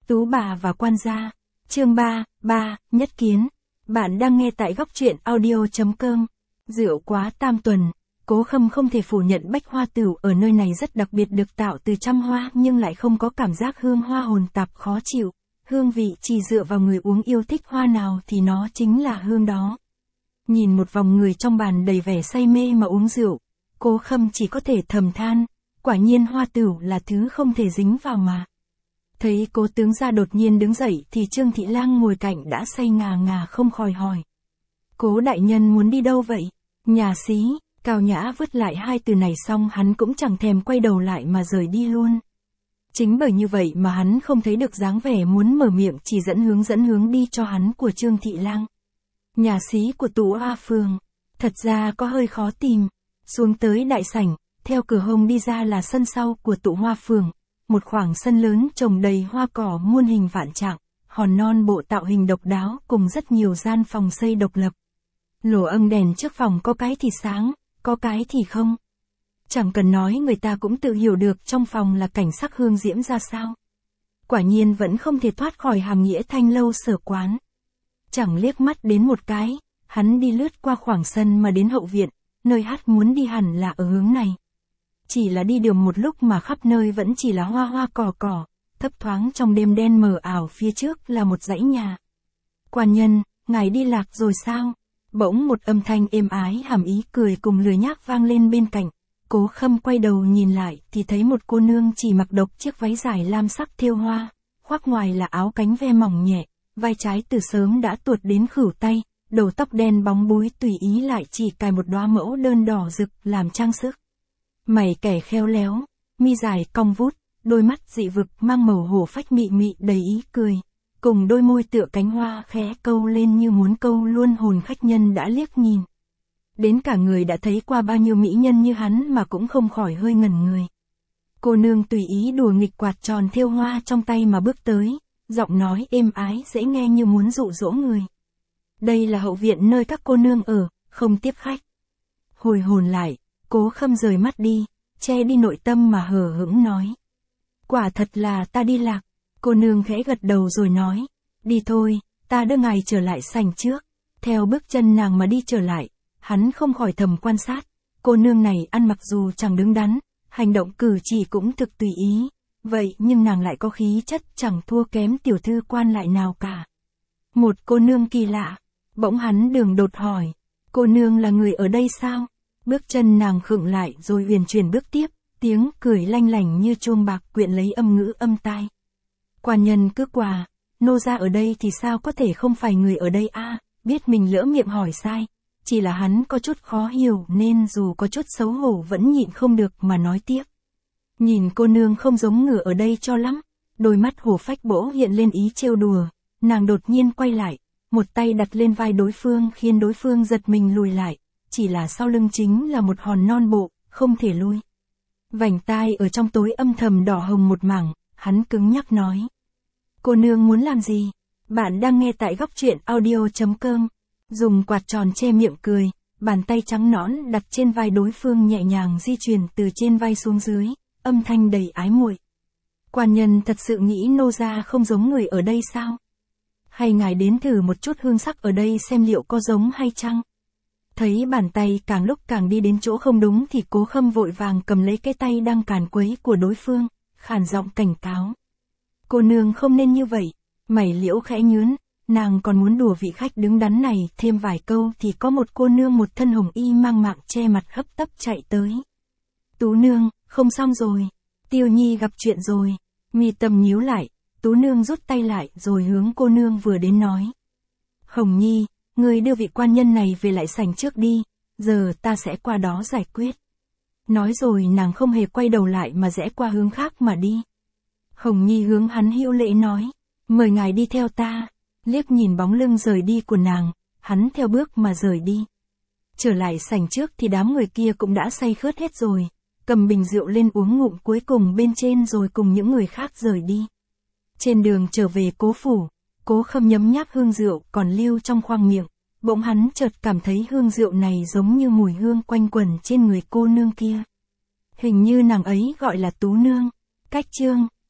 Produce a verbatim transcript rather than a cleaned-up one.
Tú bà và quan gia. Chương ba, ba, nhất kiến. Bạn đang nghe tại góc truyện audio chấm com. Rượu quá tam tuần. Cố Khâm không thể phủ nhận bách hoa tửu ở nơi này rất đặc biệt, được tạo từ trăm hoa nhưng lại không có cảm giác hương hoa hồn tạp khó chịu. Hương vị chỉ dựa vào người uống yêu thích hoa nào thì nó chính là hương đó. Nhìn một vòng người trong bàn đầy vẻ say mê mà uống rượu, Cố Khâm chỉ có thể thầm than, quả nhiên hoa tửu là thứ không thể dính vào mà. Thấy Cố tướng gia đột nhiên đứng dậy thì Trương Thị Lang ngồi cạnh đã say ngà ngà không khỏi hỏi. Cố đại nhân muốn đi đâu vậy? Nhà xí. Cao Nhã vứt lại hai từ này xong hắn cũng chẳng thèm quay đầu lại mà rời đi luôn. Chính bởi như vậy mà hắn không thấy được dáng vẻ muốn mở miệng, chỉ dẫn hướng dẫn hướng đi cho hắn của Trương Thị Lang. Nhà xí của Tú A Phường, thật ra có hơi khó tìm. Xuống tới đại sảnh, theo cửa hông đi ra là sân sau của Tụ Hoa Phường, một khoảng sân lớn trồng đầy hoa cỏ muôn hình vạn trạng, hòn non bộ tạo hình độc đáo cùng rất nhiều gian phòng xây độc lập. Lỗ âm đèn trước phòng có cái thì sáng, có cái thì không. Chẳng cần nói người ta cũng tự hiểu được trong phòng là cảnh sắc hương diễm ra sao. Quả nhiên vẫn không thể thoát khỏi hàm nghĩa thanh lâu sở quán. Chẳng liếc mắt đến một cái, hắn đi lướt qua khoảng sân mà đến hậu viện, nơi hát muốn đi hẳn là ở hướng này. Chỉ là đi được một lúc mà khắp nơi vẫn chỉ là hoa hoa cỏ cỏ, thấp thoáng trong đêm đen mờ ảo phía trước là một dãy nhà. Quan nhân, ngài đi lạc rồi sao? Bỗng một âm thanh êm ái hàm ý cười cùng lười nhác vang lên bên cạnh. Cố Khâm quay đầu nhìn lại thì thấy một cô nương chỉ mặc độc chiếc váy dài lam sắc thêu hoa, khoác ngoài là áo cánh ve mỏng nhẹ, vai trái từ sớm đã tuột đến khuỷu tay, đầu tóc đen bóng búi tùy ý lại chỉ cài một đóa mẫu đơn đỏ rực làm trang sức. Mày kẻ khéo léo, mi dài cong vút, đôi mắt dị vực mang màu hổ phách mị mị đầy ý cười, cùng đôi môi tựa cánh hoa khẽ câu lên như muốn câu luôn hồn khách nhân đã liếc nhìn. Đến cả người đã thấy qua bao nhiêu mỹ nhân như hắn mà cũng không khỏi hơi ngẩn người. Cô nương tùy ý đùa nghịch quạt tròn thêu hoa trong tay mà bước tới, giọng nói êm ái dễ nghe như muốn dụ dỗ người. Đây là hậu viện nơi các cô nương ở, không tiếp khách. Hồi hồn lại, Cố Khâm rời mắt đi, che đi nội tâm mà hờ hững nói. Quả thật là ta đi lạc. Cô nương khẽ gật đầu rồi nói, đi thôi, ta đưa ngài trở lại sảnh trước. Theo bước chân nàng mà đi trở lại, hắn không khỏi thầm quan sát, cô nương này ăn mặc dù chẳng đứng đắn, hành động cử chỉ cũng thực tùy ý, vậy nhưng nàng lại có khí chất chẳng thua kém tiểu thư quan lại nào cả. Một cô nương kỳ lạ, bỗng hắn đường đột hỏi, cô nương là người ở đây sao? Bước chân nàng khựng lại rồi huyền chuyển bước tiếp, tiếng cười lanh lảnh như chuông bạc quyện lấy âm ngữ âm tai. Quan nhân cứ quà, nô gia ở đây thì sao có thể không phải người ở đây a? À, biết mình lỡ miệng hỏi sai, chỉ là hắn có chút khó hiểu nên dù có chút xấu hổ vẫn nhịn không được mà nói tiếp. Nhìn cô nương không giống người ở đây cho lắm, đôi mắt hổ phách bỗ hiện lên ý trêu đùa, nàng đột nhiên quay lại, một tay đặt lên vai đối phương khiến đối phương giật mình lùi lại, chỉ là sau lưng chính là một hòn non bộ, không thể lui. Vành tai ở trong tối âm thầm đỏ hồng một mảng, hắn cứng nhắc nói. Cô nương muốn làm gì? Bạn đang nghe tại góc truyện audio chấm com. Dùng quạt tròn che miệng cười, bàn tay trắng nõn đặt trên vai đối phương nhẹ nhàng di chuyển từ trên vai xuống dưới, âm thanh đầy ái muội. Quan nhân thật sự nghĩ nô gia không giống người ở đây sao? Hay ngài đến thử một chút hương sắc ở đây xem liệu có giống hay chăng? Thấy bàn tay càng lúc càng đi đến chỗ không đúng thì Cố Khâm vội vàng cầm lấy cái tay đang càn quấy của đối phương, khàn giọng cảnh cáo. Cô nương không nên như vậy. Mày liễu khẽ nhướn, nàng còn muốn đùa vị khách đứng đắn này thêm vài câu thì có một cô nương một thân hồng y mang mạng che mặt hấp tấp chạy tới. Tú nương, không xong rồi. Tiêu Nhi gặp chuyện rồi. Mi tâm nhíu lại, Tú nương rút tay lại rồi hướng cô nương vừa đến nói. Hồng Nhi, ngươi đưa vị quan nhân này về lại sảnh trước đi, giờ ta sẽ qua đó giải quyết. Nói rồi nàng không hề quay đầu lại mà rẽ qua hướng khác mà đi. Hồng Nhi hướng hắn hữu lễ nói. Mời ngài đi theo ta. Liếc nhìn bóng lưng rời đi của nàng, hắn theo bước mà rời đi. Trở lại sảnh trước thì đám người kia cũng đã say khướt hết rồi, cầm bình rượu lên uống ngụm cuối cùng bên trên rồi cùng những người khác rời đi. Trên đường trở về Cố phủ, Cố Khâm nhấm nháp hương rượu còn lưu trong khoang miệng, bỗng hắn chợt cảm thấy hương rượu này giống như mùi hương quanh quẩn trên người cô nương kia. Hình như nàng ấy gọi là Tú nương. Cách chương